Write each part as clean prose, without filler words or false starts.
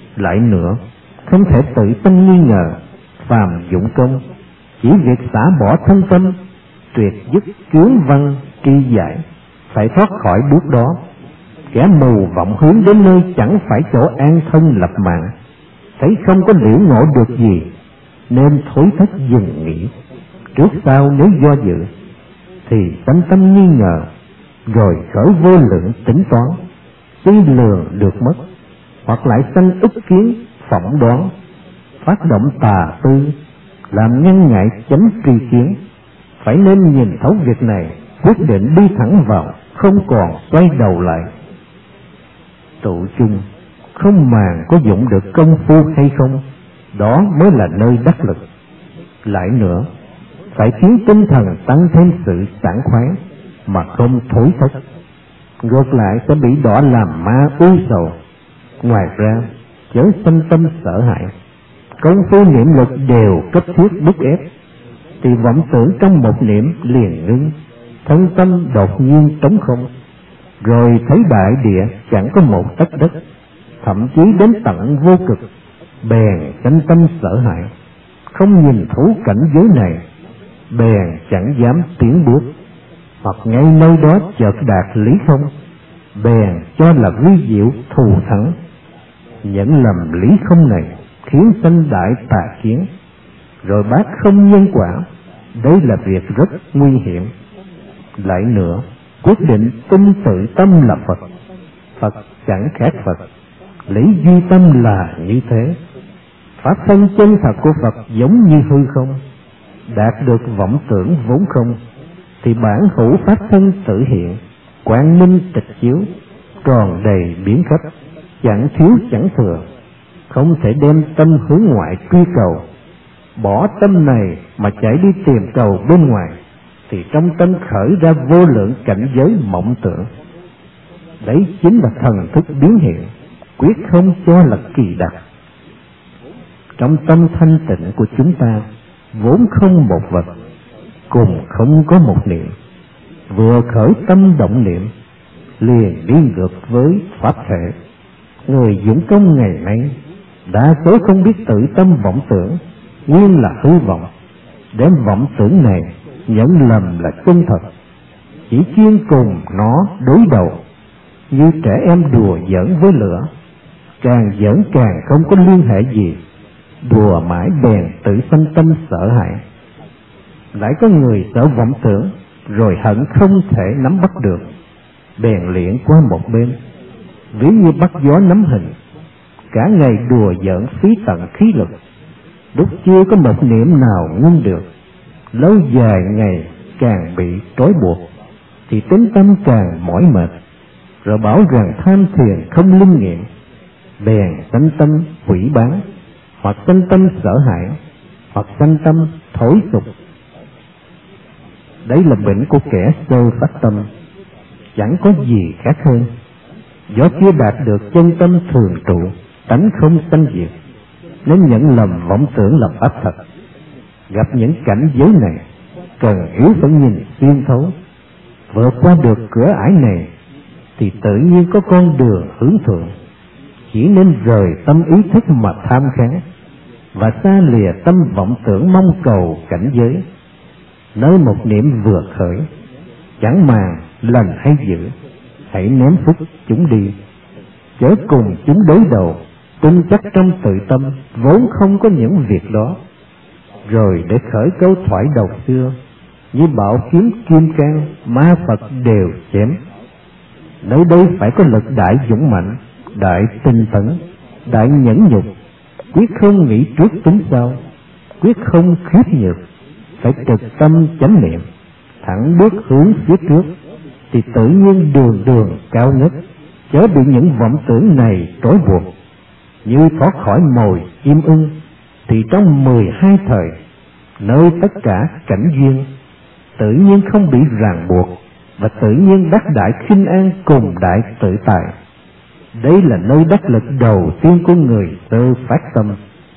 Lại nữa, không thể tự tâm nghi ngờ, phàm dụng công, chỉ việc xả bỏ thân tâm, tuyệt dứt chướng văn tri giải, phải thoát khỏi bước đó. Kẻ mù vọng hướng đến nơi chẳng phải chỗ an thân lập mạng, thấy không có liễu ngộ được gì, nên thối thất dừng nghỉ. Trước sau nếu do dự, thì sanh tâm nghi ngờ, rồi khởi vô lượng tính toán, tuy lường được mất, hoặc lại sanh ức kiến, phỏng đoán, phát động tà tư, làm nhân ngại chánh tri kiến. Phải nên nhìn thấu việc này, quyết định đi thẳng vào, không còn quay đầu lại. Tụ chung, không màng có dụng được công phu hay không, đó mới là nơi đắc lực. Lại nữa, phải khiến tinh thần tăng thêm sự sảng khoái, mà không thối thất, ngược lại sẽ bị đọa làm ma u sầu. Ngoài ra, chớ sanh tâm sợ hãi, công phu niệm lực đều cấp thiết bức ép, thì vọng tưởng trong một niệm liền ngưng, thân tâm đột nhiên trống không, rồi thấy đại địa chẳng có một tấc đất, thậm chí đến tận vô cực, bèn sanh tâm sợ hãi, không nhìn thấu cảnh giới này, bèn chẳng dám tiến bước, hoặc ngay nơi đó chợt đạt lý không, bèn cho là vi diệu thù thắng. Nhận lầm lý không này khiến sanh đại tà kiến, rồi bác không nhân quả. Đây là việc rất nguy hiểm. Lại nữa, quyết định tin tự tâm là Phật, Phật chẳng khác Phật, lý duy tâm là như thế. Pháp thân chân thật của Phật giống như hư không, đạt được vọng tưởng vốn không, thì bản hữu pháp thân tự hiện, quang minh tịch chiếu, tròn đầy biến khắp, chẳng thiếu chẳng thừa. Không thể đem tâm hướng ngoại truy cầu, bỏ tâm này mà chạy đi tìm cầu bên ngoài, thì trong tâm khởi ra vô lượng cảnh giới mộng tưởng. Đấy chính là thần thức biến hiện, quyết không cho là kỳ đặc. Trong tâm thanh tịnh của chúng ta vốn không một vật, cùng không có một niệm. Vừa khởi tâm động niệm, liền đi ngược với pháp thể. Người dụng công ngày nay đa số không biết tự tâm vọng tưởng nguyên là hư vọng, đem vọng tưởng này nhận lầm là chân thật, chỉ chuyên cùng nó đối đầu, như trẻ em đùa giỡn với lửa, càng giỡn càng không có liên hệ gì, đùa mãi bèn tự sanh tâm sợ hãi. Lại có người sợ vọng tưởng, rồi hận không thể nắm bắt được, bèn liệng qua một bên, ví như bắt gió nắm hình, cả ngày đùa giỡn phí tận khí lực, lúc chưa có một niệm nào ngưng được. Lâu dài ngày càng bị trói buộc, thì tính tâm càng mỏi mệt, rồi bảo rằng tham thiền không linh nghiệm, bèn sanh tâm hủy bán, hoặc sanh tâm sợ hãi, hoặc sanh tâm thối sụp. Đấy là bệnh của kẻ sơ phát tâm, chẳng có gì khác hơn. Do chưa đạt được chân tâm thường trụ, tánh không sanh diệt, nên nhận lầm vọng tưởng là pháp thật. Gặp những cảnh giới này, cần yếu phải nhìn xuyên thấu, vượt qua được cửa ải này, thì tự nhiên có con đường hướng thượng. Chỉ nên rời tâm ý thức mà tham kháng, và xa lìa tâm vọng tưởng mong cầu cảnh giới. Nơi một niệm vừa khởi, chẳng màng lành hay dữ, hãy ném phúc chúng đi, chớ cùng chúng đối đầu, tin chắc trong tự tâm vốn không có những việc đó. Rồi để khởi câu thoại đầu xưa, như bảo kiếm kim cang, ma Phật đều chém. Nơi đây phải có lực đại dũng mạnh, đại tinh tấn, đại nhẫn nhục, quyết không nghĩ trước tính sau, quyết không khiếp nhược, phải trực tâm chánh niệm, thẳng bước hướng phía trước, thì tự nhiên đường đường cao nhất, chớ bị những vọng tưởng này trói buộc. Như thoát khỏi mồi chim ưng, thì trong 12 thời, nơi tất cả cảnh duyên, tự nhiên không bị ràng buộc, và tự nhiên đắc đại khinh an cùng đại tự tại. Đây là nơi đắc lực đầu tiên của người sơ phát tâm.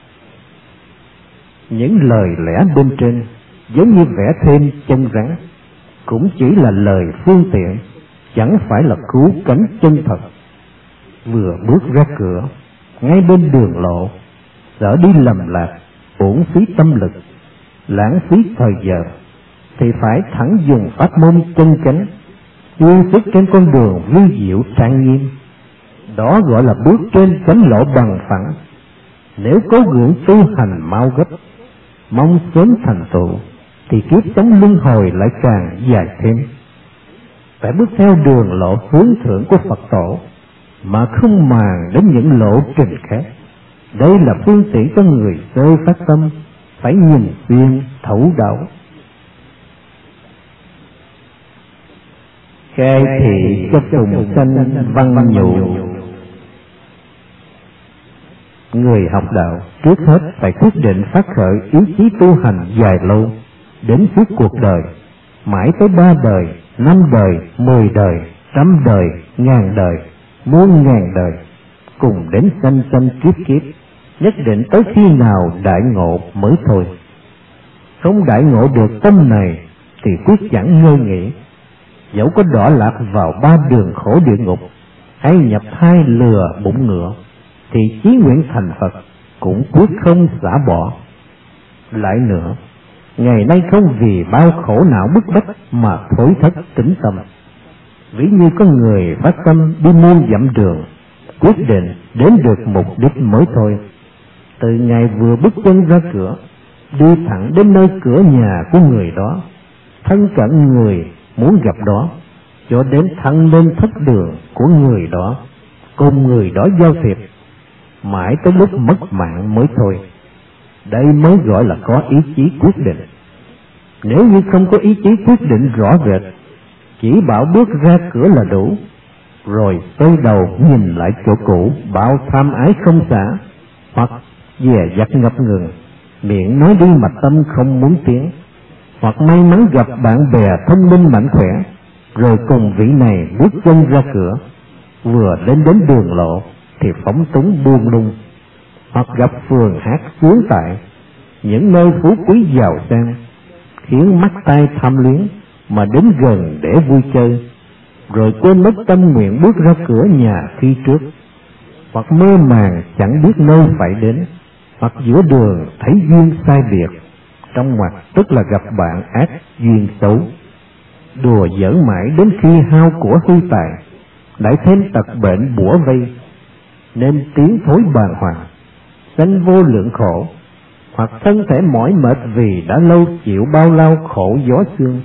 Những lời lẽ bên trên giống như vẽ thêm chân rắn, cũng chỉ là lời phương tiện, chẳng phải là cứu cánh chân thật. Vừa bước ra cửa, ngay bên đường lộ, sợ đi lầm lạc, uổng phí tâm lực, lãng phí thời giờ, thì phải thẳng dùng pháp môn chân chánh, chuyên sức trên con đường vi diệu trang nghiêm. Đó gọi là bước trên chánh lộ bằng phẳng. Nếu cố gượng tu hành mau gấp, mong sớm thành tựu, thì kiếp sống luân hồi lại càng dài thêm. Phải bước theo đường lộ hướng thượng của Phật tổ, mà không màng đến những lộ trình khác. Đây là phương tiện cho người sơ phát tâm, phải nhìn xuyên thấu đáo. Khai thị cho trùng sanh văn nhụ. Người học đạo trước hết phải quyết định phát khởi ý chí tu hành dài lâu, đến suốt cuộc đời, mãi tới 3 đời, 5 đời, 10 đời, 100 đời, 1000 đời, muôn ngàn đời, cùng đến sanh sanh kiếp kiếp, nhất định tới khi nào đại ngộ mới thôi. Không đại ngộ được tâm này thì quyết chẳng ngơi nghỉ. Dẫu có đọa lạc vào 3 đường khổ địa ngục, hay nhập thai lừa bụng ngựa, thì chí nguyện thành Phật cũng quyết không xả bỏ. Lại nữa, ngày nay không vì bao khổ não bức bách mà thối thất tĩnh tâm. Ví như có người phát tâm đi muôn dặm đường, quyết định đến được mục đích mới thôi. Từ ngày vừa bước chân ra cửa, đi thẳng đến nơi cửa nhà của người đó, thân cận người muốn gặp đó, cho đến thẳng lên thất đường của người đó, cùng người đó giao thiệp, mãi tới lúc mất mạng mới thôi. Đây mới gọi là có ý chí quyết định. Nếu như không có ý chí quyết định rõ rệt, chỉ bảo bước ra cửa là đủ, rồi xoay đầu nhìn lại chỗ cũ, bao tham ái không xả, hoặc dè dặt ngập ngừng, miệng nói đi mà tâm không muốn tiến, hoặc may mắn gặp bạn bè thông minh mạnh khỏe, rồi cùng vị này bước chân ra cửa, vừa lên đến đường lộ thì phóng túng buông lung, hoặc gặp phường hát sướng tại những nơi phú quý giàu sang, khiến mắt tai tham luyến mà đến gần để vui chơi, rồi quên mất tâm nguyện bước ra cửa nhà khi trước, hoặc mơ màng chẳng biết nơi phải đến, hoặc giữa đường thấy duyên sai biệt, trong ngoặc tức là gặp bạn ác duyên xấu, đùa giỡn mãi đến khi hao của hư tài, lại thêm tật bệnh bủa vây, nên tiếng thối bàng hoàng, sanh vô lượng khổ, hoặc thân thể mỏi mệt vì đã lâu chịu bao lao khổ gió sương,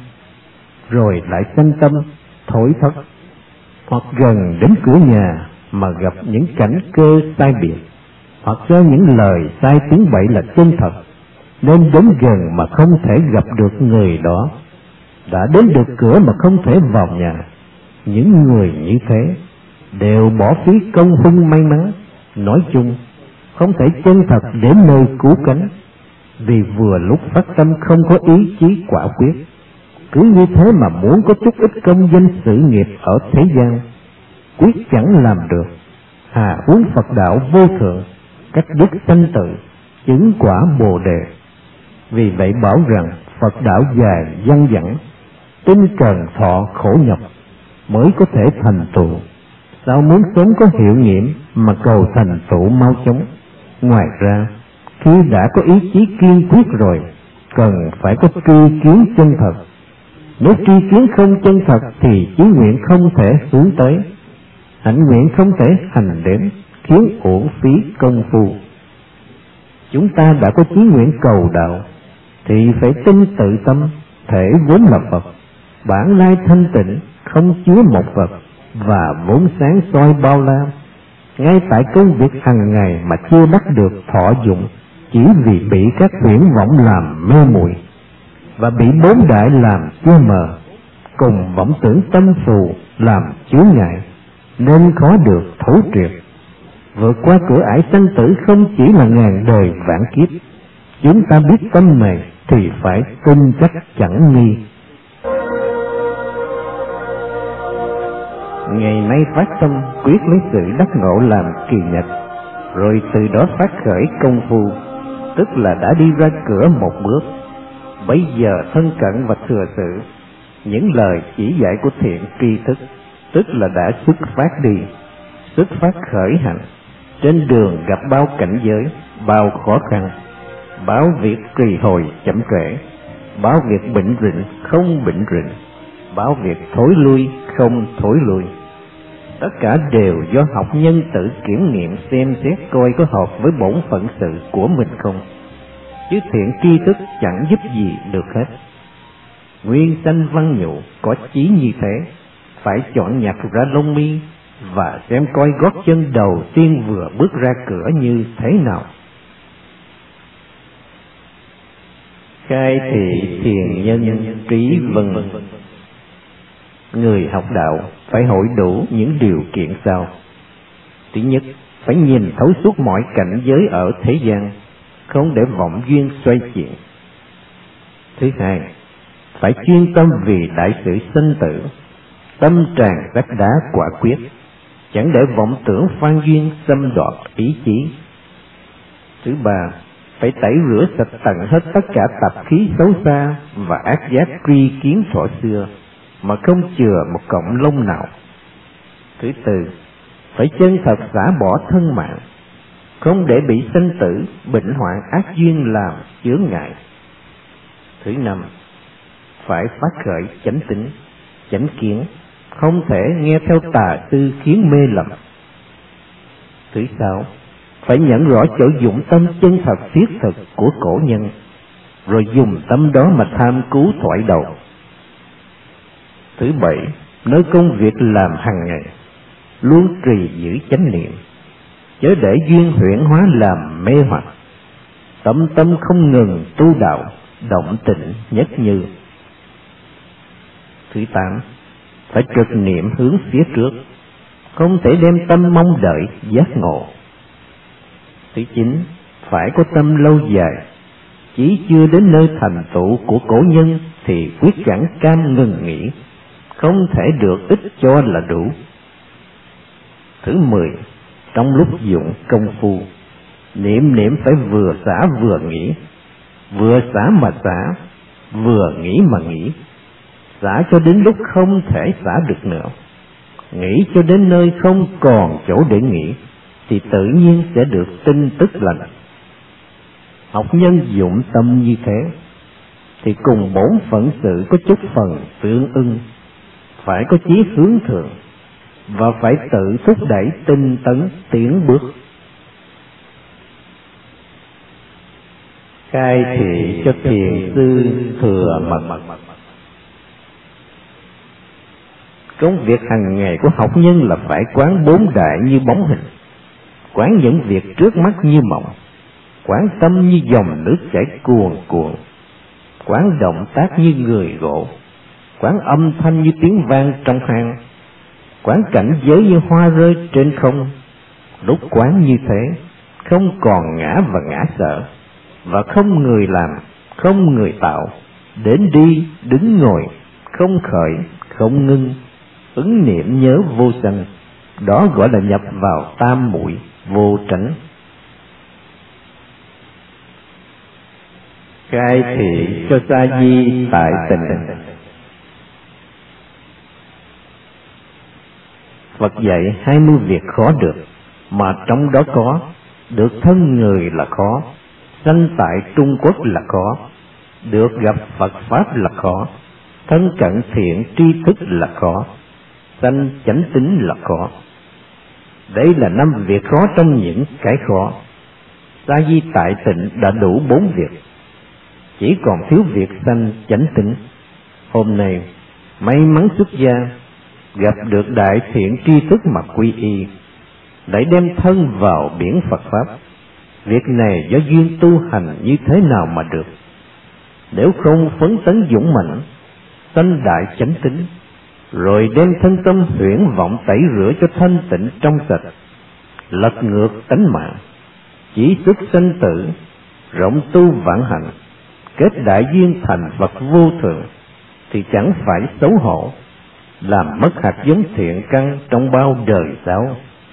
rồi lại sanh tâm thối thất, hoặc gần đến cửa nhà mà gặp những cảnh cơ sai biệt, hoặc do những lời sai tiếng bậy là chân thật, nên đến gần mà không thể gặp được người đó, đã đến được cửa mà không thể vào nhà. Những người như thế đều bỏ phí công hung may mắn, nói chung không thể chân thật đến nơi cứu cánh, vì vừa lúc phát tâm không có ý chí quả quyết. Cứ như thế mà muốn có chút ít công danh sự nghiệp ở thế gian, quyết chẳng làm được. Hà huống Phật đạo vô thượng, cách dứt sanh tử, chứng quả Bồ đề. Vì vậy bảo rằng Phật đạo dài dằng dẳng, tinh cần thọ khổ nhọc mới có thể thành tựu. Sao muốn sớm có hiệu nghiệm mà cầu thành tựu mau chóng? Ngoài ra, khi đã có ý chí kiên quyết rồi, cần phải có tri kiến chân thật. Nếu tri kiến không chân thật thì chí nguyện không thể hướng tới, hạnh nguyện không thể hành đến, khiến uổng phí công phu. Chúng ta đã có chí nguyện cầu đạo thì phải tin tự tâm, thể vốn là Phật, bản lai thanh tịnh, không chứa một vật, và vốn sáng soi bao la. Ngay tại công việc hàng ngày mà chưa bắt được thọ dụng, chỉ vì bị các huyễn vọng làm mê muội, và bị bốn đại làm che mờ, cùng vọng tưởng tâm phù làm chướng ngại, nên khó được thấu triệt. Vượt qua cửa ải sanh tử không chỉ là ngàn đời vạn kiếp. Chúng ta biết tâm này thì phải tin chắc chẳng nghi. Ngày nay phát tâm quyết lấy sự đắc ngộ làm kỳ nhật, rồi từ đó phát khởi công phu, tức là đã đi ra cửa một bước. Bây giờ thân cận và thừa sự những lời chỉ dạy của thiện tri thức, tức là đã xuất phát đi, xuất phát khởi hành, trên đường gặp bao cảnh giới, bao khó khăn, bao việc trì hồi chậm trễ, bao việc bệnh rịnh không bệnh rịnh, bao việc thối lui không thối lui. Tất cả đều do học nhân tự kiểm nghiệm xem xét coi có hợp với bổn phận sự của mình không, chứ thiện tri thức chẳng giúp gì được hết. Nguyên sanh văn nhụ có chí như thế, phải chọn nhặt ra lông mi và xem coi gót chân đầu tiên vừa bước ra cửa như thế nào. Khai thị thiền nhân trí vân. Người học đạo phải hội đủ những điều kiện sau. Thứ nhất, phải nhìn thấu suốt mọi cảnh giới ở thế gian, không để vọng duyên xoay chuyển. Thứ hai, phải chuyên tâm vì đại sự sinh tử, tâm tràn đắc đá quả quyết, chẳng để vọng tưởng phan duyên xâm đoạt ý chí. Thứ ba, phải tẩy rửa sạch tận hết tất cả tập khí xấu xa và ác giác tri kiến thuở xưa, mà không chừa một cọng lông nào. Thứ tư, phải chân thật xả bỏ thân mạng, không để bị sinh tử, bệnh hoạn ác duyên làm chướng ngại. Thứ năm, phải phát khởi chánh tín, chánh kiến, không thể nghe theo tà tư khiến mê lầm. Thứ sáu, phải nhận rõ chỗ dụng tâm chân thật thiết thực của cổ nhân, rồi dùng tâm đó mà tham cứu thoại đầu. Thứ bảy, nơi công việc làm hàng ngày, luôn trì giữ chánh niệm, chớ để duyên huyễn hóa làm mê hoặc. Tâm tâm không ngừng tu đạo, động tịnh nhất như. Thứ tám, phải trực niệm hướng phía trước, không thể đem tâm mong đợi giác ngộ. Thứ chín, phải có tâm lâu dài, chỉ chưa đến nơi thành tựu của cổ nhân thì quyết chẳng cam ngừng nghỉ, không thể được ít cho là đủ. Thứ 10, trong lúc dụng công phu, niệm phải vừa xả vừa nghĩ, vừa xả mà xả, vừa nghĩ mà nghĩ, xả cho đến lúc không thể xả được nữa, nghĩ cho đến nơi không còn chỗ để nghĩ, thì tự nhiên sẽ được tin tức lành. Học nhân dụng tâm như thế, thì cùng bổn phận sự có chút phần tương ưng, phải có chí hướng thượng, và phải tự thúc đẩy tinh tấn tiến bước. Khai thị cho thiền sư thừa mật. Công việc hàng ngày của học nhân là phải quán bốn đại như bóng hình, quán những việc trước mắt như mộng, quán tâm như dòng nước chảy cuồn cuộn, quán động tác như người gỗ, quán âm thanh như tiếng vang trong hang, quán cảnh giới như hoa rơi trên không. Lúc quán như thế, không còn ngã và ngã sợ, và không người làm, không người tạo, đến đi đứng ngồi, không khởi, không ngưng, ứng niệm nhớ vô sanh. Đó gọi là nhập vào tam muội vô tránh. Khai thị cho sa di tại tình. Phật dạy 20 việc khó được, mà trong đó có được thân người là khó, sanh tại Trung Quốc là khó, được gặp Phật Pháp là khó, thân cận thiện tri thức là khó, sanh chánh tín là khó. Đây là 5 việc khó trong những cái khó. Sa di tại tịnh đã đủ 4 việc, chỉ còn thiếu việc sanh chánh tín. Hôm nay may mắn xuất gia, gặp được đại thiện tri thức mà quy y, lại đem thân vào biển Phật Pháp. Việc này do duyên tu hành như thế nào mà được? Nếu không phấn tấn dũng mạnh, sanh đại chánh tín, rồi đem thân tâm huyễn vọng tẩy rửa cho thanh tịnh trong sạch, lật ngược tánh mạng, chỉ xuất sanh tử, rộng tu vãng hạnh, kết đại duyên thành Phật vô thượng, thì chẳng phải xấu hổ, làm mất hạt giống thiện căn trong bao đời sau.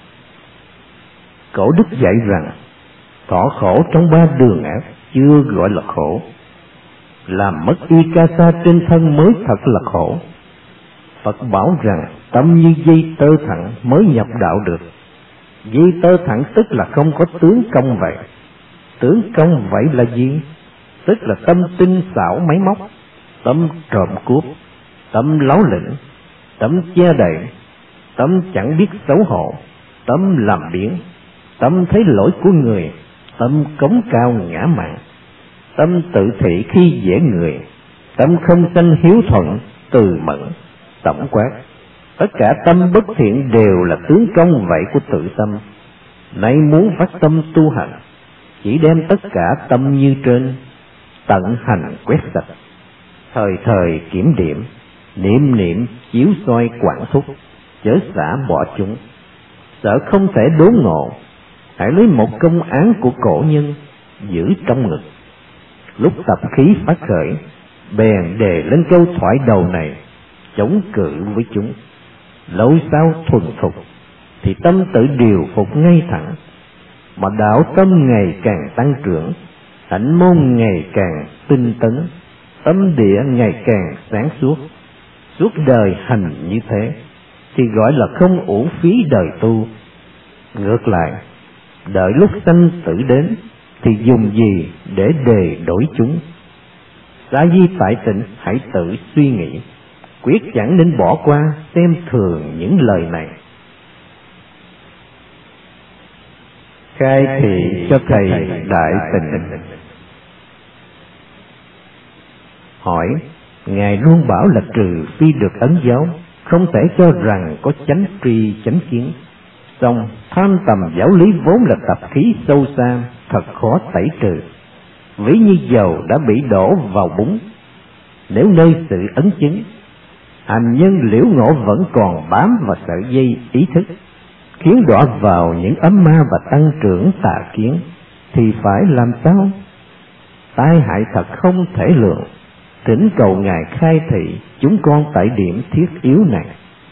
Cổ đức dạy rằng, thọ khổ trong 3 đường ác chưa gọi là khổ, làm mất y ca sa trên thân mới thật là khổ. Phật bảo rằng tâm như dây tơ thẳng mới nhập đạo được, Di tơ thẳng tức là không có tướng công vậy. Tướng công vậy là gì? Tức là tâm tinh xảo máy móc, tâm trộm cướp, tâm láo lĩnh, tâm che đậy, tâm chẳng biết xấu hổ, tâm làm biếng, tâm thấy lỗi của người, tâm cống cao ngã mạn, tâm tự thị khi dễ người, tâm không sanh hiếu thuận, từ mẫn, tổng quát. Tất cả tâm bất thiện đều là tướng công vậy của tự tâm. Nay muốn phát tâm tu hành, chỉ đem tất cả tâm như trên, tận hành quét sạch, thời thời kiểm điểm, niệm niệm chiếu soi quản thúc, chớ xả bỏ chúng. Sợ không thể đốn ngộ, hãy lấy một công án của cổ nhân giữ trong ngực. Lúc tập khí phát khởi, bèn đề lên câu thoại đầu này, chống cự với chúng. Lâu sau thuần thục, thì tâm tự điều phục ngay thẳng, mà đạo tâm ngày càng tăng trưởng, hạnh môn ngày càng tinh tấn, tâm địa ngày càng sáng suốt. Suốt đời hành như thế, thì gọi là không uổng phí đời tu. Ngược lại, đợi lúc sanh tử đến, thì dùng gì để đề đổi chúng? Sa di tại tịnh hãy tự suy nghĩ, quyết chẳng nên bỏ qua xem thường những lời này. Khai thị cho thầy đại tịnh. Hỏi, Ngài luôn bảo là trừ phi được ấn giáo, không thể cho rằng có chánh tri chánh kiến. Song tham tầm giáo lý vốn là tập khí sâu xa, thật khó tẩy trừ. Ví như dầu đã bị đổ vào bún, nếu nơi sự ấn chứng, hành nhân liễu ngộ vẫn còn bám vào sợi dây ý thức, khiến đọa vào những ấm ma và tăng trưởng tà kiến, thì phải làm sao? Tai hại thật không thể lượng. Thỉnh cầu Ngài khai thị chúng con tại điểm thiết yếu này.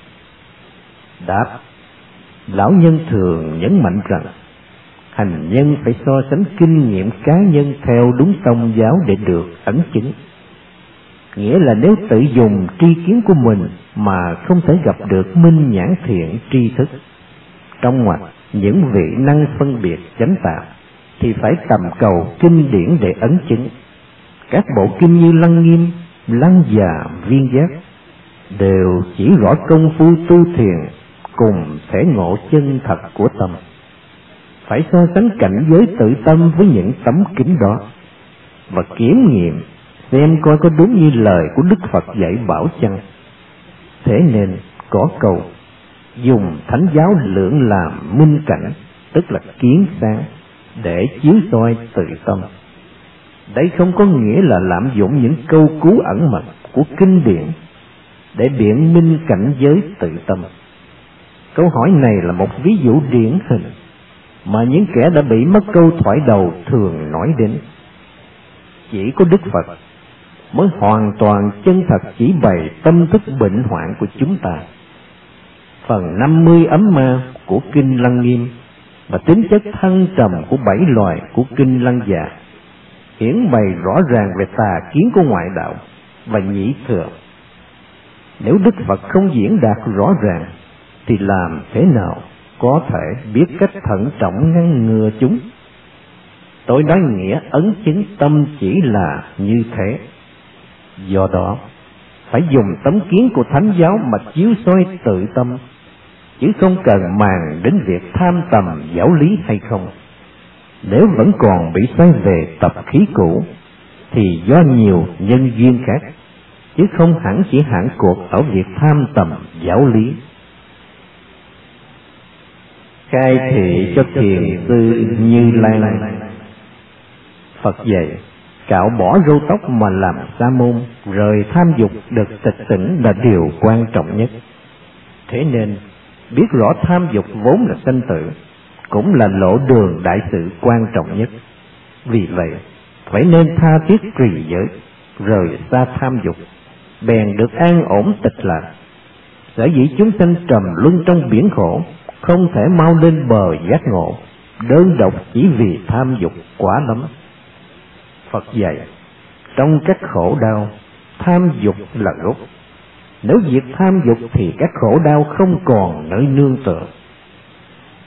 Đáp, lão nhân thường nhấn mạnh rằng hành nhân phải so sánh kinh nghiệm cá nhân theo đúng tông giáo để được ấn chứng. Nghĩa là nếu tự dùng tri kiến của mình mà không thể gặp được minh nhãn thiện tri thức trong ngoặc những vị năng phân biệt chánh tạp, thì phải tầm cầu kinh điển để ấn chứng. Các bộ kinh như Lăng Nghiêm, Lăng Già, Viên Giác đều chỉ rõ công phu tu thiền cùng thể ngộ chân thật của tâm. Phải so sánh cảnh giới tự tâm với những tấm kính đó và kiểm nghiệm xem coi có đúng như lời của Đức Phật dạy bảo chăng. Thế nên có câu dùng thánh giáo lượng làm minh cảnh, tức là kiến sáng, để chiếu soi tự tâm. Đây không có nghĩa là lạm dụng những câu cú ẩn mật của kinh điển để biện minh cảnh giới tự tâm. Câu hỏi này là một ví dụ điển hình mà những kẻ đã bị mất câu thoại đầu thường nói đến. Chỉ có Đức Phật mới hoàn toàn chân thật chỉ bày tâm thức bệnh hoạn của chúng ta. Phần 50 ấm ma của kinh Lăng Nghiêm và tính chất thăng trầm của 7 loài của kinh Lăng Già hiển bày rõ ràng về tà kiến của ngoại đạo và nhị thừa. Nếu Đức Phật không diễn đạt rõ ràng, thì làm thế nào có thể biết cách thận trọng ngăn ngừa chúng? Tôi nói nghĩa ấn chứng tâm chỉ là như thế. Do đó, phải dùng tấm kiến của thánh giáo mà chiếu soi tự tâm, chứ không cần màng đến việc tham tầm giáo lý hay không. Nếu vẫn còn bị xoay về tập khí cũ, thì do nhiều nhân duyên khác, chứ không hẳn chỉ hạn cuộc ở việc tham tầm giáo lý. Khai thị cho thiền sư Như Lai. Phật dạy, cạo bỏ râu tóc mà làm sa môn, rời tham dục được tịch tỉnh là điều quan trọng nhất. Thế nên, biết rõ tham dục vốn là sanh tử, cũng là lộ đường đại sự quan trọng nhất. Vì vậy, phải nên tha thiết trì giới, rời xa tham dục, bèn được an ổn tịch lạc. Sở dĩ chúng sanh trầm luân trong biển khổ, không thể mau lên bờ giác ngộ, đơn độc chỉ vì tham dục quá lắm. Phật dạy, trong các khổ đau, tham dục là gốc. Nếu diệt tham dục thì các khổ đau không còn nơi nương tựa.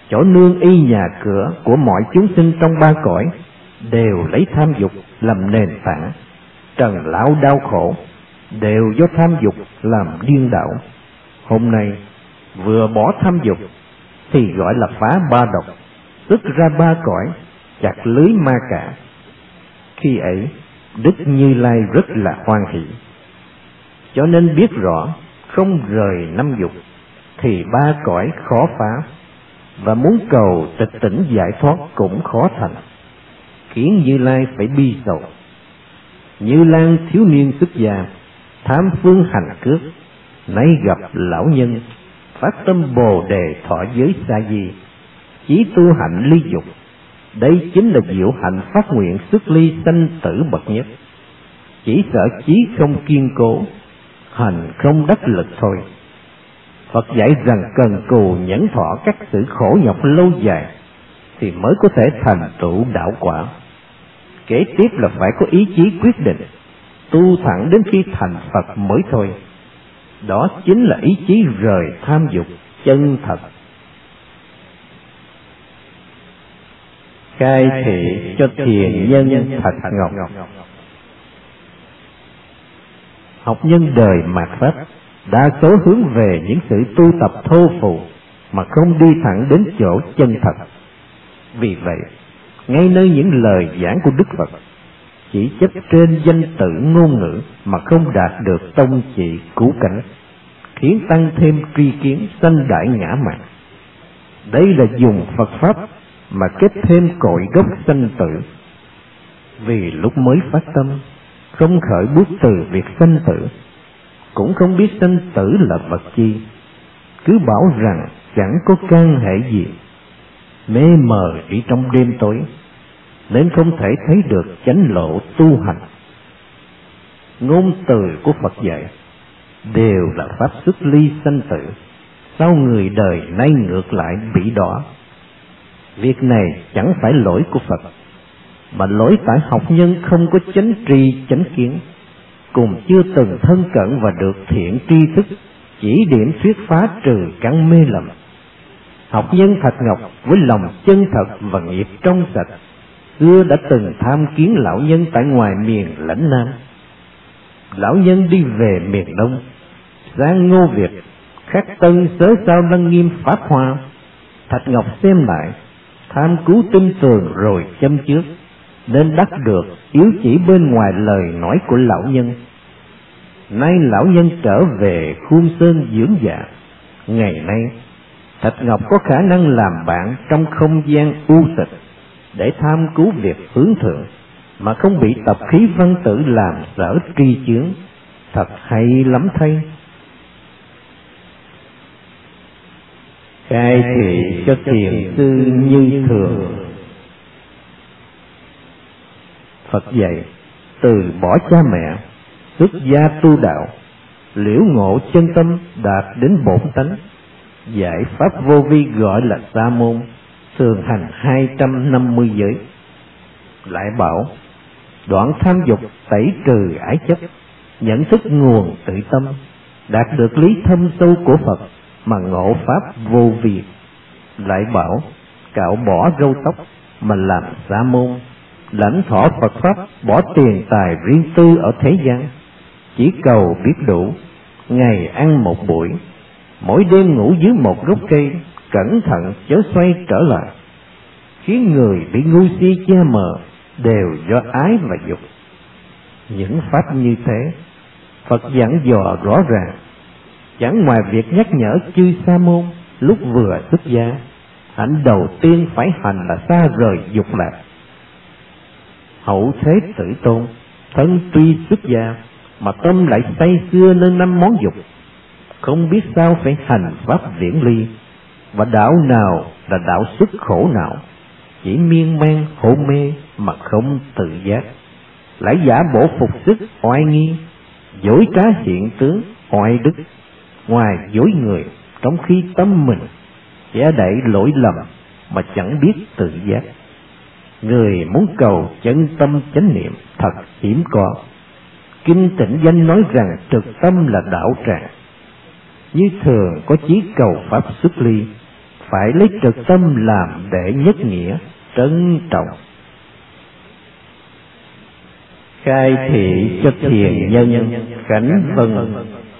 chỗ nương y nhà cửa của mọi chúng sinh trong ba cõi, đều lấy tham dục làm nền tảng. Trần lão đau khổ đều do tham dục làm điên đảo. Hôm nay vừa bỏ tham dục thì gọi là phá ba độc, tức ra ba cõi, chặt lưới ma cả. Khi ấy Đức Như Lai rất là hoan hỷ. Cho nên biết rõ không rời năm dục thì ba cõi khó phá, và muốn cầu tịch tỉnh giải thoát cũng khó thành, khiến Như Lai phải bi sầu. Như Lan thiếu niên xuất gia, tham phương hành cước, nay gặp lão nhân, phát tâm Bồ đề thọ giới sa di, chí tu hạnh ly dục. Đây chính là diệu hạnh phát nguyện xuất ly sanh tử bậc nhất. Chỉ sợ chí không kiên cố, hành không đắc lực thôi. Phật dạy rằng cần cù nhẫn thọ các sự khổ nhọc lâu dài thì mới có thể thành tựu đạo quả. Kế tiếp là phải có ý chí quyết định, tu thẳng đến khi thành Phật mới thôi. Đó chính là ý chí rời tham dục chân thật. Khai thị cho thiền nhân Thạch Ngọc. Học nhân đời mạt Pháp đa số hướng về những sự tu tập thô phụ mà không đi thẳng đến chỗ chân thật. Vì vậy, ngay nơi những lời giảng của Đức Phật chỉ chấp trên danh tự ngôn ngữ mà không đạt được tông chỉ cứu cánh, khiến tăng thêm tri kiến, sanh đại ngã mạn. Đây là dùng Phật Pháp mà kết thêm cội gốc sanh tử. Vì lúc mới phát tâm, không khởi bước từ việc sanh tử, cũng không biết sanh tử là vật chi, cứ bảo rằng chẳng có can hệ gì, mê mờ đi trong đêm tối, nên không thể thấy được chánh lộ tu hành. Ngôn từ của Phật dạy đều là pháp xuất ly sanh tử, sao người đời nay ngược lại bị đọa? Việc này chẳng phải lỗi của Phật, mà lỗi tại học nhân không có chánh tri chánh kiến, cùng chưa từng thân cận và được thiện tri thức chỉ điểm thuyết phá trừ căn mê lầm. Học nhân Thạch Ngọc với lòng chân thật và nghiệp trong sạch, xưa đã từng tham kiến lão nhân tại ngoài miền lãnh Nam. Lão nhân đi về miền Đông, sang Ngô Việt, khắc Tân Sớ Sao Lăng Nghiêm Pháp Hoa. Thạch Ngọc xem lại, tham cứu tin tường rồi châm trước, nên đắc được yếu chỉ bên ngoài lời nói của lão nhân. Nay lão nhân trở về Khuôn Sơn dưỡng dạ. Ngày nay Thạch Ngọc có khả năng làm bạn trong không gian u tịch để tham cứu việc hướng thượng, mà không bị tập khí văn tử làm sở tri chướng. Thật hay lắm thay. Khai thị cho thiền sư Như Thường. Phật dạy từ bỏ cha mẹ, xuất gia tu đạo, liễu ngộ chân tâm, đạt đến bổn tánh, giải pháp vô vi gọi là sa môn, thường hành 250 giới. Lại bảo đoạn tham dục, tẩy trừ ái chấp, nhận thức nguồn tự tâm, đạt được lý thâm sâu của Phật mà ngộ pháp vô vi. Lại bảo cạo bỏ râu tóc mà làm sa môn, lãnh thọ Phật pháp, bỏ tiền tài riêng tư ở thế gian, chỉ cầu biết đủ, ngày ăn một buổi, mỗi đêm ngủ dưới một gốc cây, cẩn thận chớ xoay trở lại, khiến người bị ngu si che mờ đều do ái và dục. Những pháp như thế Phật dặn dò rõ ràng, chẳng ngoài việc nhắc nhở chư sa môn lúc vừa xuất gia, hạnh đầu tiên phải hành là xa rời dục lạc. Hậu thế Tử Tôn thân tuy xuất gia mà tâm lại say xưa nên 5 món dục, không biết sao phải hành pháp viễn ly, và đạo nào là đạo xuất khổ não, chỉ miên man hôn mê mà không tự giác, lại giả bộ phục sức oai nghi, dối trá hiện tướng oai đức, ngoài dối người trong khi tâm mình che đậy lỗi lầm mà chẳng biết tự giác. Người muốn cầu chân tâm chánh niệm thật hiếm có. Kinh Tịnh Danh nói rằng trực tâm là đạo tràng. Như thường có chí cầu pháp xuất ly, phải lấy trực tâm làm đệ nhất nghĩa, trân trọng. Khai thị cho thiền nhân cảnh phần